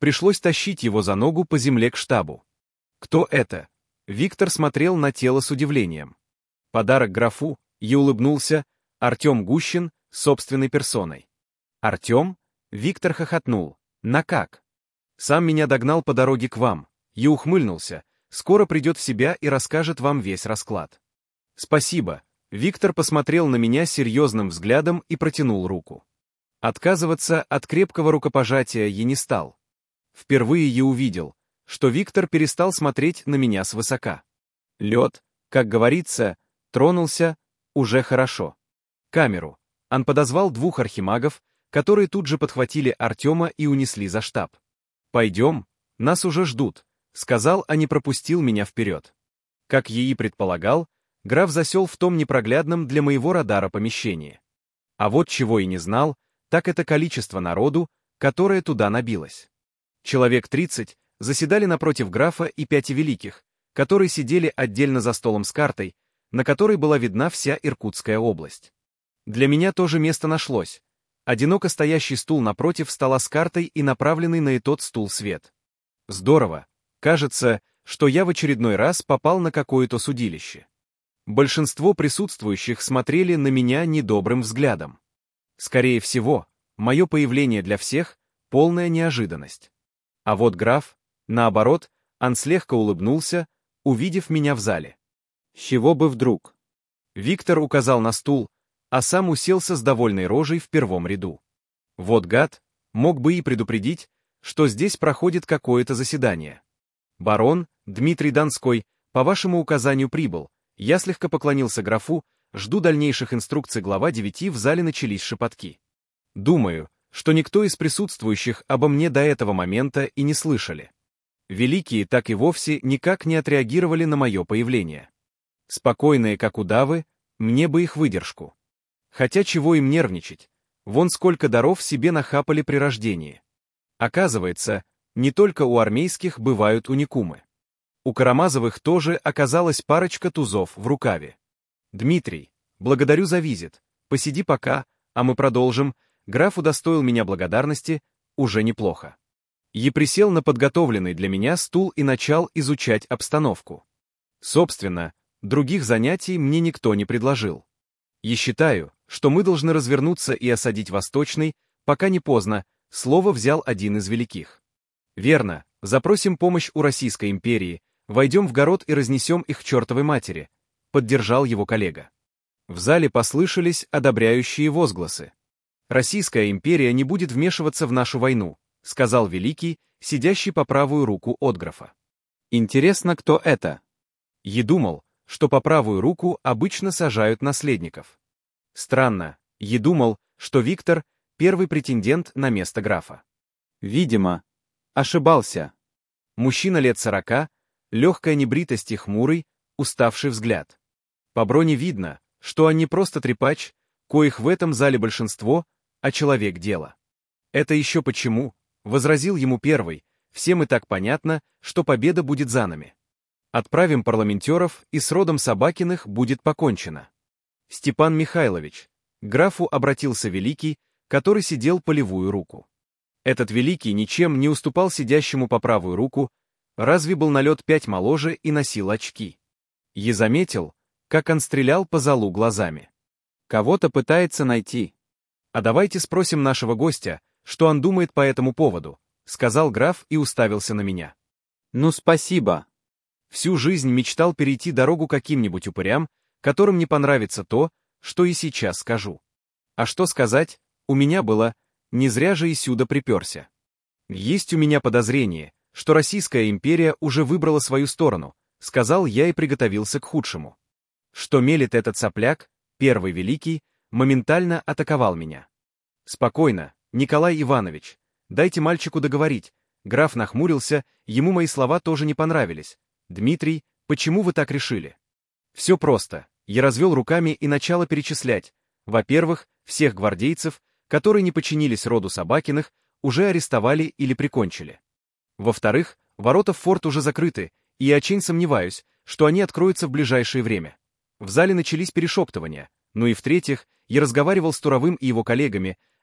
Пришлось тащить его за ногу по земле к штабу. Кто это? Виктор смотрел на тело с удивлением. Подарок графу, и улыбнулся, Артем Гущин собственной персоной. Артем? Виктор хохотнул. На как? Сам меня догнал по дороге к вам. И ухмыльнулся. Скоро придет в себя и расскажет вам весь расклад. Спасибо. Виктор посмотрел на меня серьезным взглядом и протянул руку. Отказываться от крепкого рукопожатия я не стал. Впервые я увидел, что Виктор перестал смотреть на меня свысока. Лед, как говорится, тронулся, уже хорошо. Камеру. Он подозвал двух архимагов, которые тут же подхватили Артема и унесли за штаб. «Пойдем, нас уже ждут», — сказал, а не пропустил меня вперед. Как я и предполагал, граф засел в том непроглядном для моего радара помещении. А вот чего и не знал, так это количество народу, которое туда набилось. Человек тридцать заседали напротив графа и пяти великих, которые сидели отдельно за столом с картой, на которой была видна вся Иркутская область. Для меня тоже место нашлось. Одиноко стоящий стул напротив стола с картой и направленный на этот стул свет. Здорово. Кажется, что я в очередной раз попал на какое-то судилище. Большинство присутствующих смотрели на меня недобрым взглядом. Скорее всего, мое появление для всех — полная неожиданность. А вот граф, наоборот, он слегка улыбнулся, увидев меня в зале. С чего бы вдруг? Виктор указал на стул, а сам уселся с довольной рожей в первом ряду. Вот гад, мог бы и предупредить, что здесь проходит какое-то заседание. Барон, Дмитрий Донской, по вашему указанию прибыл. Я слегка поклонился графу, жду дальнейших инструкций глава девяти, в зале начались шепотки. Думаю, что никто из присутствующих обо мне до этого момента и не слышали. Великие так и вовсе никак не отреагировали на мое появление. Спокойные, как удавы, мне бы их выдержку. Хотя чего им нервничать? Вон сколько даров себе нахапали при рождении. Оказывается, не только у армейских бывают уникумы. У Карамазовых тоже оказалась парочка тузов в рукаве. «Дмитрий, благодарю за визит. Посиди пока, а мы продолжим. Граф удостоил меня благодарности, уже неплохо». Я присел на подготовленный для меня стул и начал изучать обстановку. Собственно, других занятий мне никто не предложил. Я считаю, что мы должны развернуться и осадить Восточный, пока не поздно, слово взял один из великих. Верно, запросим помощь у Российской империи, войдем в город и разнесем их к чертовой матери, поддержал его коллега. В зале послышались одобряющие возгласы. Российская империя не будет вмешиваться в нашу войну, сказал великий, сидящий по правую руку от графа. Интересно, кто это? Я думал, что по правую руку обычно сажают наследников. Странно, я думал, что Виктор — первый претендент на место графа. Видимо, ошибался. Мужчина лет сорока, легкая небритость и хмурый, уставший взгляд. По броне видно, что он не просто трепач, коих в этом зале большинство, а человек дела. Это еще почему, возразил ему первый, всем и так понятно, что победа будет за нами. Отправим парламентеров, и с родом Собакиных будет покончено. Степан Михайлович, к графу обратился великий, который сидел по левую руку. Этот великий ничем не уступал сидящему по правую руку, разве был на лет пять моложе и носил очки. Я заметил, как он стрелял по залу глазами. Кого-то пытается найти. А давайте спросим нашего гостя, что он думает по этому поводу, сказал граф и уставился на меня. Ну спасибо. Всю жизнь мечтал перейти дорогу каким-нибудь упырям, которым не понравится то, что и сейчас скажу. А что сказать, у меня было, не зря же и сюда приперся. Есть у меня подозрение, что Российская империя уже выбрала свою сторону, сказал я и приготовился к худшему. Что мелет этот сопляк, первый великий, моментально атаковал меня. Спокойно, Николай Иванович, дайте мальчику договорить. Граф нахмурился, ему мои слова тоже не понравились. Дмитрий, почему вы так решили? Все просто. Я развел руками и начал перечислять. Во-первых, всех гвардейцев, которые не подчинились роду Собакиных, уже арестовали или прикончили. Во-вторых, ворота в форт уже закрыты, и я очень сомневаюсь, что они откроются в ближайшее время. В зале начались перешептывания. Ну и в-третьих, я разговаривал с Туровым и его коллегами,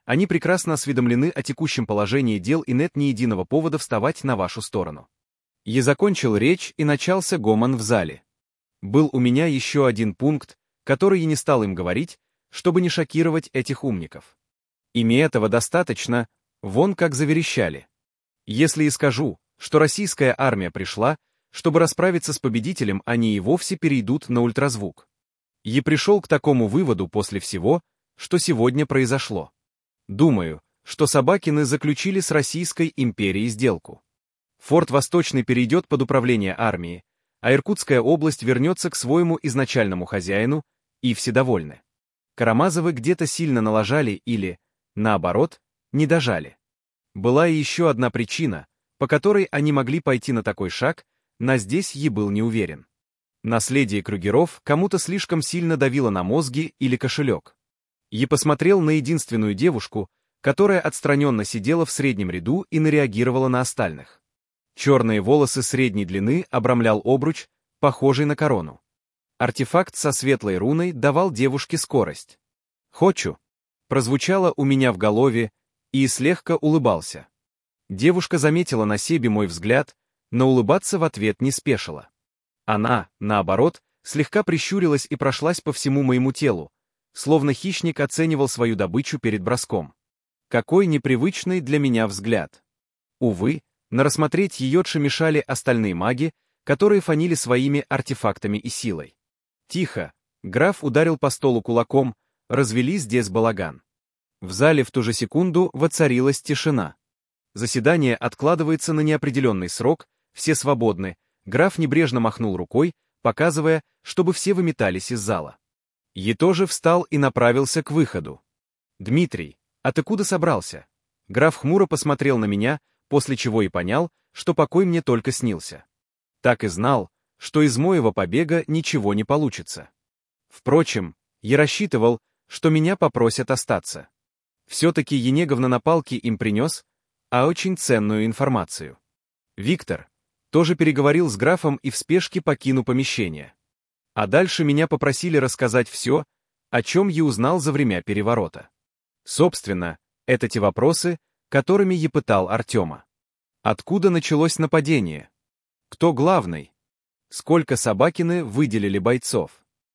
они прекрасно осведомлены о текущем положении дел и нет ни единого повода вставать на вашу сторону. Я закончил речь, и начался гомон в зале. Был у меня еще один пункт, который я не стал им говорить, чтобы не шокировать этих умников. Ими этого достаточно, вон как заверещали. Если и скажу, что российская армия пришла, чтобы расправиться с победителем, они и вовсе перейдут на ультразвук. Я пришел к такому выводу после всего, что сегодня произошло. Думаю, что Собакины заключили с Российской империей сделку. Форт Восточный перейдет под управление армии, а Иркутская область вернется к своему изначальному хозяину, и все довольны. Карамазовы где-то сильно налажали или, наоборот, не дожали. Была и еще одна причина, по которой они могли пойти на такой шаг, но здесь я был не уверен. Наследие Крюгеров кому-то слишком сильно давило на мозги или кошелек. Я посмотрел на единственную девушку, которая отстраненно сидела в среднем ряду и не реагировала на остальных. Черные волосы средней длины обрамлял обруч, похожий на корону. Артефакт со светлой руной давал девушке скорость. «Хочу!» прозвучало у меня в голове, и слегка улыбался. Девушка заметила на себе мой взгляд, но улыбаться в ответ не спешила. Она, наоборот, слегка прищурилась и прошлась по всему моему телу, словно хищник оценивал свою добычу перед броском. Какой непривычный для меня взгляд. Увы, на рассмотреть ее мешали остальные маги, которые фанили своими артефактами и силой. Тихо, граф ударил по столу кулаком, развели здесь балаган. В зале в ту же секунду воцарилась тишина. Заседание откладывается на неопределенный срок, все свободны. Граф небрежно махнул рукой, показывая, чтобы все выметались из зала. Я тоже встал и направился к выходу. «Дмитрий, а ты куда собрался?» Граф хмуро посмотрел на меня, после чего и понял, что покой мне только снился. Так и знал, что из моего побега ничего не получится. Впрочем, я рассчитывал, что меня попросят остаться. Все-таки Енеговна на палке им принес, а очень ценную информацию. Виктор тоже переговорил с графом и в спешке покинул помещение. А дальше меня попросили рассказать все, о чем я узнал за время переворота. Собственно, это те вопросы, которыми я пытал Артема. Откуда началось нападение? Кто главный? Сколько Собакины выделили бойцов?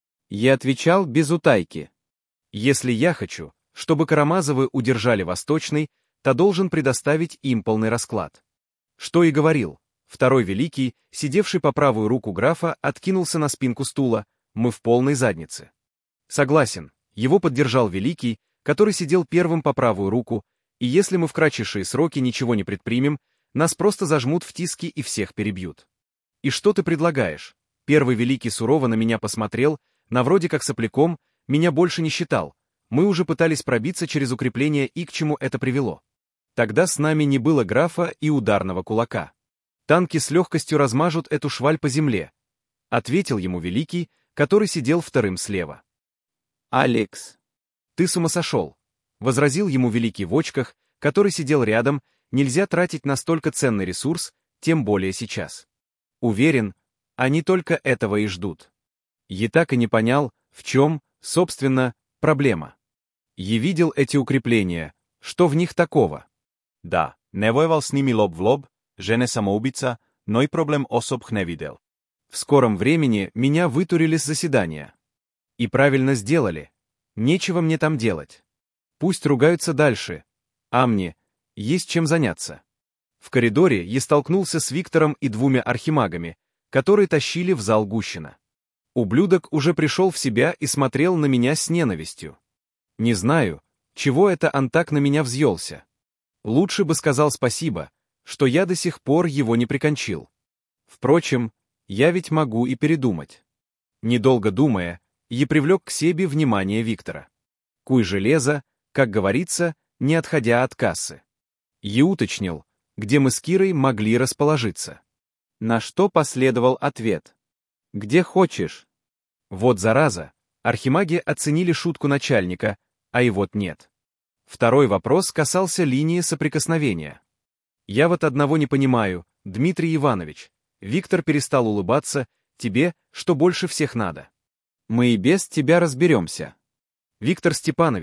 Я отвечал без утайки. Если я хочу, чтобы Карамазовы удержали Восточный, то должен предоставить им полный расклад. Что и говорил, второй Великий, сидевший по правую руку графа, откинулся на спинку стула, мы в полной заднице. Согласен, его поддержал Великий, который сидел первым по правую руку, и если мы в кратчайшие сроки ничего не предпримем, нас просто зажмут в тиски и всех перебьют. И что ты предлагаешь? Первый Великий сурово на меня посмотрел, на вроде как сопляком, меня больше не считал, мы уже пытались пробиться через укрепление, и к чему это привело. Тогда с нами не было графа и ударного кулака. Танки с легкостью размажут эту шваль по земле, ответил ему Великий, который сидел вторым слева. «Алекс, ты с ума сошел», — возразил ему Великий в очках, который сидел рядом, нельзя тратить настолько ценный ресурс, тем более сейчас. Уверен, они только этого и ждут. Я так и не понял, в чем, собственно, проблема. Я видел эти укрепления, что в них такого? Да, не воевал с ними лоб в лоб, жене самоубийца, но и проблем особых не видел. В скором времени меня вытурили с заседания. И правильно сделали. Нечего мне там делать. Пусть ругаются дальше, а мне есть чем заняться. В коридоре я столкнулся с Виктором и двумя архимагами, которые тащили в зал Гущина. Ублюдок уже пришел в себя и смотрел на меня с ненавистью. Не знаю, чего это он так на меня взъелся. Лучше бы сказал спасибо, что я до сих пор его не прикончил. Впрочем, я ведь могу и передумать. Недолго думая, я привлек к себе внимание Виктора. Куй железо, как говорится, не отходя от кассы. Я уточнил, где мы с Кирой могли расположиться. На что последовал ответ. «Где хочешь». Вот зараза, архимаги оценили шутку начальника, а и вот нет. Второй вопрос касался линии соприкосновения. Я вот одного не понимаю, Дмитрий Иванович. Виктор перестал улыбаться, тебе, что больше всех надо. Мы и без тебя разберемся. Виктор Степанович,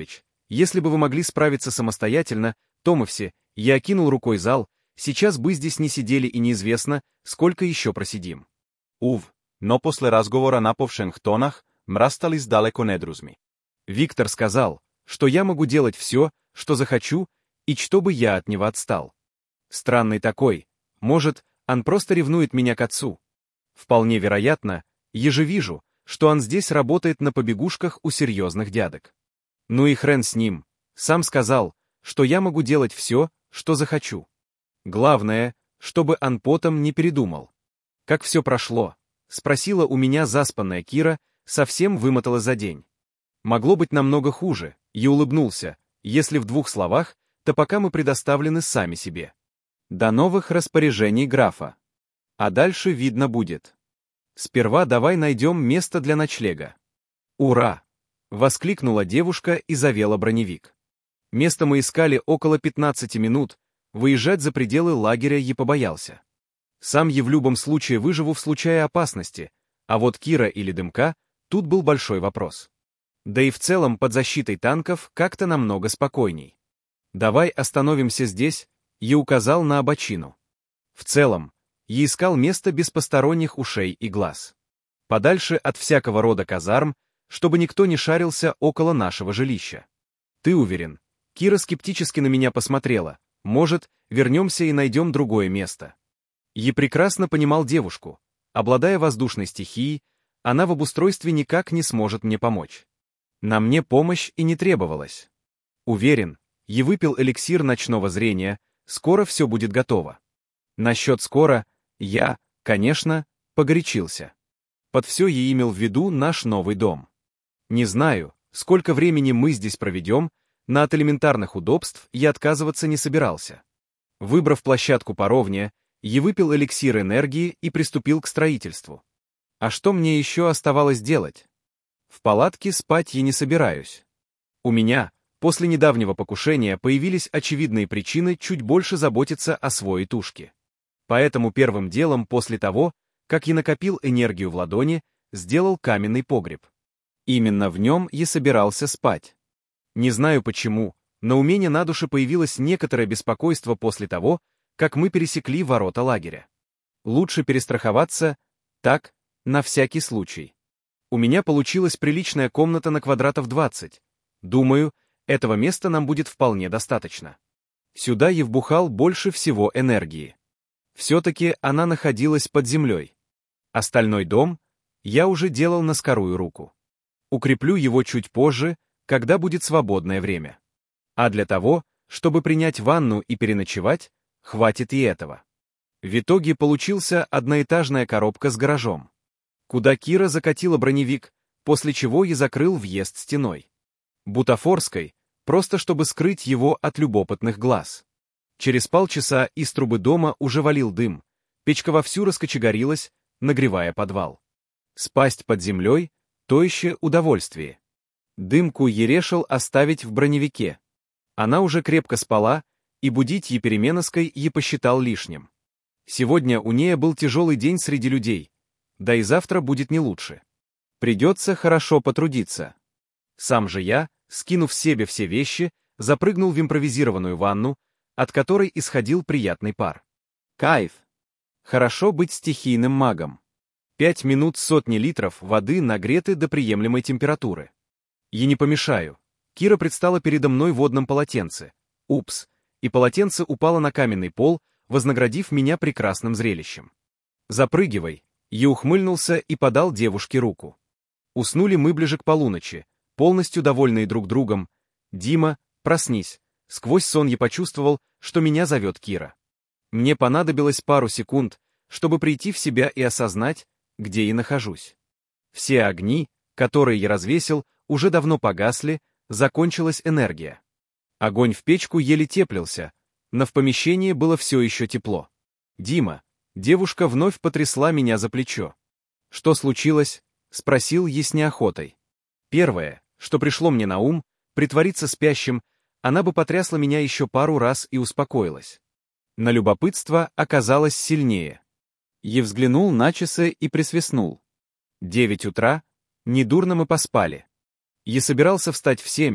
Если бы вы могли справиться самостоятельно, то мы все, я окинул рукой зал, сейчас бы здесь не сидели и неизвестно, сколько еще просидим. Ув, но после разговора на повшенх тонах, мрастались далеко недрузми. Виктор сказал, что я могу делать все, что захочу, и чтобы я от него отстал. Странный такой. Может, он просто ревнует меня к отцу. Вполне вероятно, я же вижу, что он здесь работает на побегушках у серьезных дядок. Ну и хрен с ним. Сам сказал, что я могу делать все, что захочу. Главное, чтобы он потом не передумал. Как все прошло? Спросила у меня заспанная Кира, совсем вымоталась за день. Могло быть намного хуже, и улыбнулся, если в двух словах, то пока мы предоставлены сами себе. До новых распоряжений графа. А дальше видно будет. Сперва давай найдем место для ночлега. Ура! Воскликнула девушка и завела броневик. Место мы искали около пятнадцати минут, выезжать за пределы лагеря я побоялся. Сам я в любом случае выживу в случае опасности, а вот Кира или Дымка, тут был большой вопрос. Да и в целом под защитой танков как-то намного спокойней. Давай остановимся здесь, я указал на обочину. В целом, я искал место без посторонних ушей и глаз. Подальше от всякого рода казарм, чтобы никто не шарился около нашего жилища. Ты уверен? Кира скептически на меня посмотрела. Может, вернемся и найдем другое место. Я прекрасно понимал девушку. Обладая воздушной стихией, она в обустройстве никак не сможет мне помочь. На мне помощь и не требовалась. Уверен, я выпил эликсир ночного зрения, скоро все будет готово. Насчет скоро, я, конечно, погорячился. Под все я имел в виду наш новый дом. Не знаю, сколько времени мы здесь проведем, но от элементарных удобств я отказываться не собирался. Выбрав площадку поровнее, я выпил эликсир энергии и приступил к строительству. А что мне еще оставалось делать? В палатке спать я не собираюсь. У меня, после недавнего покушения, появились очевидные причины чуть больше заботиться о своей тушке. Поэтому первым делом после того, как я накопил энергию в ладони, сделал каменный погреб. Именно в нем я собирался спать. Не знаю почему, но у меня на душе появилось некоторое беспокойство после того, как мы пересекли ворота лагеря. Лучше перестраховаться, так, на всякий случай. У меня получилась приличная комната на квадратов двадцать. Думаю, этого места нам будет вполне достаточно. Сюда я вбухал больше всего энергии. Все-таки она находилась под землей. Остальной дом я уже делал на скорую руку. Укреплю его чуть позже, когда будет свободное время. А для того, чтобы принять ванну и переночевать, хватит и этого. В итоге получился одноэтажная коробка с гаражом, куда Кира закатила броневик, после чего я закрыл въезд стеной. Бутафорской, просто чтобы скрыть его от любопытных глаз. Через полчаса из трубы дома уже валил дым, печка вовсю раскочегарилась, нагревая подвал. Спасть под землей — то еще удовольствие. Дымку я решил оставить в броневике. Она уже крепко спала, и будить Епеременовской я посчитал лишним. Сегодня у нее был тяжелый день среди людей, да и завтра будет не лучше. Придется хорошо потрудиться. Сам же я, скинув себе все вещи, запрыгнул в импровизированную ванну, от которой исходил приятный пар. Кайф! Хорошо быть стихийным магом. Пять минут сотни литров воды нагреты до приемлемой температуры. Я не помешаю. Кира предстала передо мной в водном полотенце. Упс! И полотенце упало на каменный пол, вознаградив меня прекрасным зрелищем. «Запрыгивай!» Я ухмыльнулся и подал девушке руку. Уснули мы ближе к полуночи, полностью довольные друг другом. «Дима, проснись!» Сквозь сон я почувствовал, что меня зовет Кира. Мне понадобилось пару секунд, чтобы прийти в себя и осознать, где я нахожусь. Все огни, которые я развесил, уже давно погасли, закончилась энергия. Огонь в печку еле теплился, но в помещении было все еще тепло. «Дима!» Девушка вновь потрясла меня за плечо. «Что случилось?» — спросил я с неохотой. Первое, что пришло мне на ум, притвориться спящим, она бы потрясла меня еще пару раз и успокоилась. Но любопытство оказалось сильнее. Я взглянул на часы и присвистнул. Девять утра, недурно мы поспали. Я собирался встать в семь,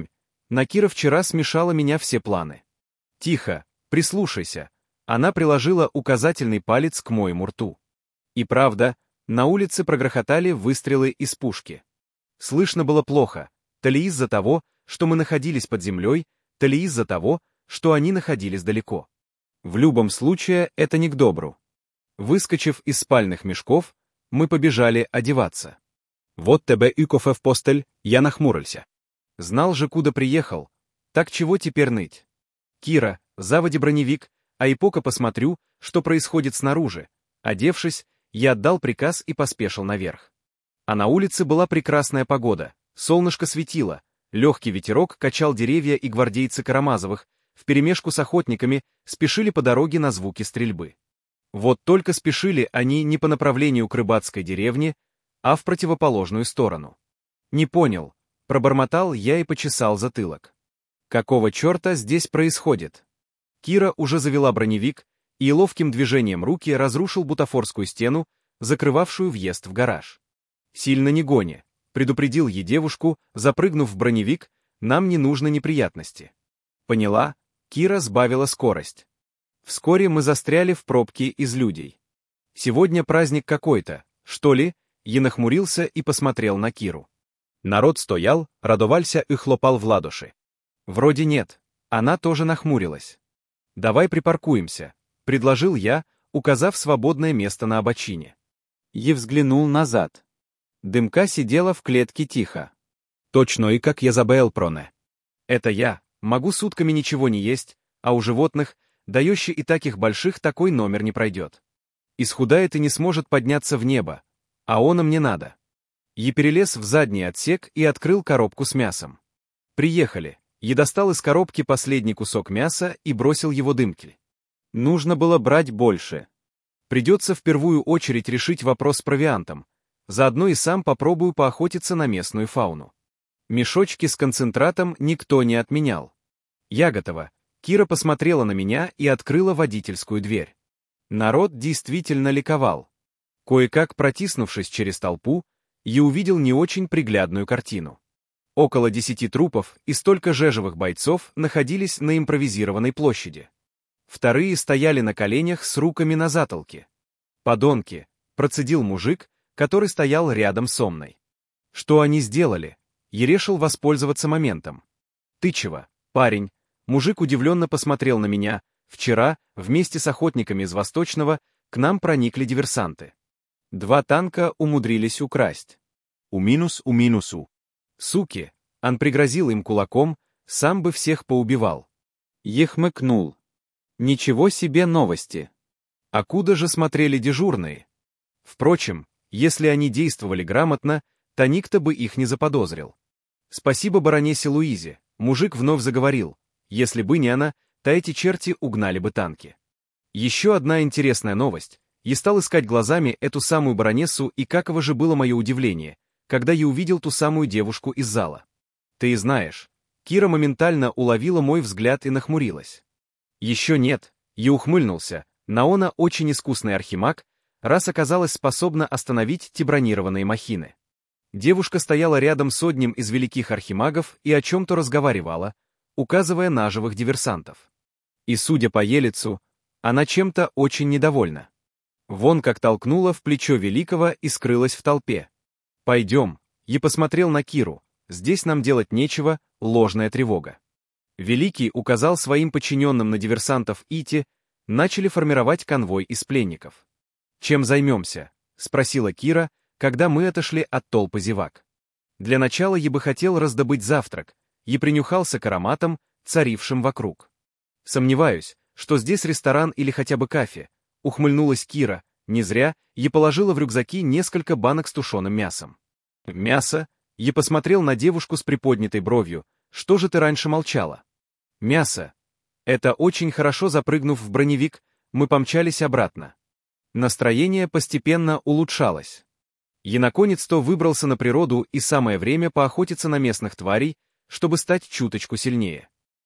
На Кира вчера смешала меня все планы. Тихо, прислушайся. Она приложила указательный палец к моему рту. И правда, на улице прогрохотали выстрелы из пушки. Слышно было плохо, то ли из-за того, что мы находились под землей, то ли из-за того, что они находились далеко. В любом случае, это не к добру. Выскочив из спальных мешков, мы побежали одеваться. Вот тебе укофе в постель, я нахмурился. Знал же, куда приехал. Так чего теперь ныть? Кира, заводи броневик, а и пока посмотрю, что происходит снаружи. Одевшись, я отдал приказ и поспешил наверх. А на улице была прекрасная погода, солнышко светило, легкий ветерок качал деревья, и гвардейцы Карамазовых, вперемешку с охотниками, спешили по дороге на звуки стрельбы. Вот только спешили они не по направлению к рыбацкой деревне, а в противоположную сторону. Не понял, пробормотал я и почесал затылок. Какого черта здесь происходит? Кира уже завела броневик и ловким движением руки разрушил бутафорскую стену, закрывавшую въезд в гараж. Сильно не гони, предупредил ей девушку, запрыгнув в броневик, нам не нужны неприятности. Поняла, Кира сбавила скорость. Вскоре мы застряли в пробке из людей. Сегодня праздник какой-то, что ли? Я нахмурился и посмотрел на Киру. Народ стоял, радовался и хлопал в ладоши. Вроде нет, она тоже нахмурилась. Давай припаркуемся, предложил я, указав свободное место на обочине. Я взглянул назад. Дымка сидела в клетке тихо. Точно и как я забыл проне. Это я, могу сутками ничего не есть, а у животных, дающий и таких больших, такой номер не пройдет. Исхудает и не сможет подняться в небо, а оно мне надо. Я перелез в задний отсек и открыл коробку с мясом. Приехали. Я достал из коробки последний кусок мяса и бросил его Дымке. Нужно было брать больше. Придется в первую очередь решить вопрос с провиантом. Заодно и сам попробую поохотиться на местную фауну. Мешочки с концентратом никто не отменял. Я готова. Кира посмотрела на меня и открыла водительскую дверь. Народ действительно ликовал. Кое-как протиснувшись через толпу, я увидел не очень приглядную картину. Около десяти трупов и столько жежевых бойцов находились на импровизированной площади. Вторые стояли на коленях с руками на затылке. «Подонки!» — процедил мужик, который стоял рядом со мной. Что они сделали? Я решил воспользоваться моментом. «Ты чего, парень?» Мужик удивленно посмотрел на меня. Вчера, вместе с охотниками из Восточного, к нам проникли диверсанты. Два танка умудрились украсть. У минус у минусу. Суки, он пригрозил им кулаком, сам бы всех поубивал. Я хмыкнул. Ничего себе новости. А куда же смотрели дежурные? Впрочем, если они действовали грамотно, то никто бы их не заподозрил. Спасибо баронессе Луизе, мужик вновь заговорил. Если бы не она, то эти черти угнали бы танки. Еще одна интересная новость. Я стал искать глазами эту самую баронессу, и каково же было мое удивление, когда я увидел ту самую девушку из зала. Ты и знаешь, Кира моментально уловила мой взгляд и нахмурилась. Еще нет, я ухмыльнулся, Наона очень искусный архимаг, раз оказалась способна остановить те бронированные махины. Девушка стояла рядом с одним из великих архимагов и о чем-то разговаривала, указывая на живых диверсантов. И, судя по елицу, она чем-то очень недовольна. Вон как толкнула в плечо великого и скрылась в толпе. «Пойдем», — я посмотрел на Киру, здесь нам делать нечего, ложная тревога. Великий указал своим подчиненным на диверсантов Ити, начали формировать конвой из пленников. «Чем займемся?» — спросила Кира, когда мы отошли от толпы зевак. Для начала я бы хотел раздобыть завтрак, и принюхался к ароматам, царившим вокруг. Сомневаюсь, что здесь ресторан или хотя бы кафе, ухмыльнулась Кира, не зря я положила в рюкзаки несколько банок с тушеным мясом. Мясо? Я посмотрел на девушку с приподнятой бровью, что же ты раньше молчала? Мясо. Это очень хорошо. Запрыгнув в броневик, мы помчались обратно. Настроение постепенно улучшалось. Я наконец-то выбрался на природу и самое время поохотиться на местных тварей, чтобы стать чуточку сильнее.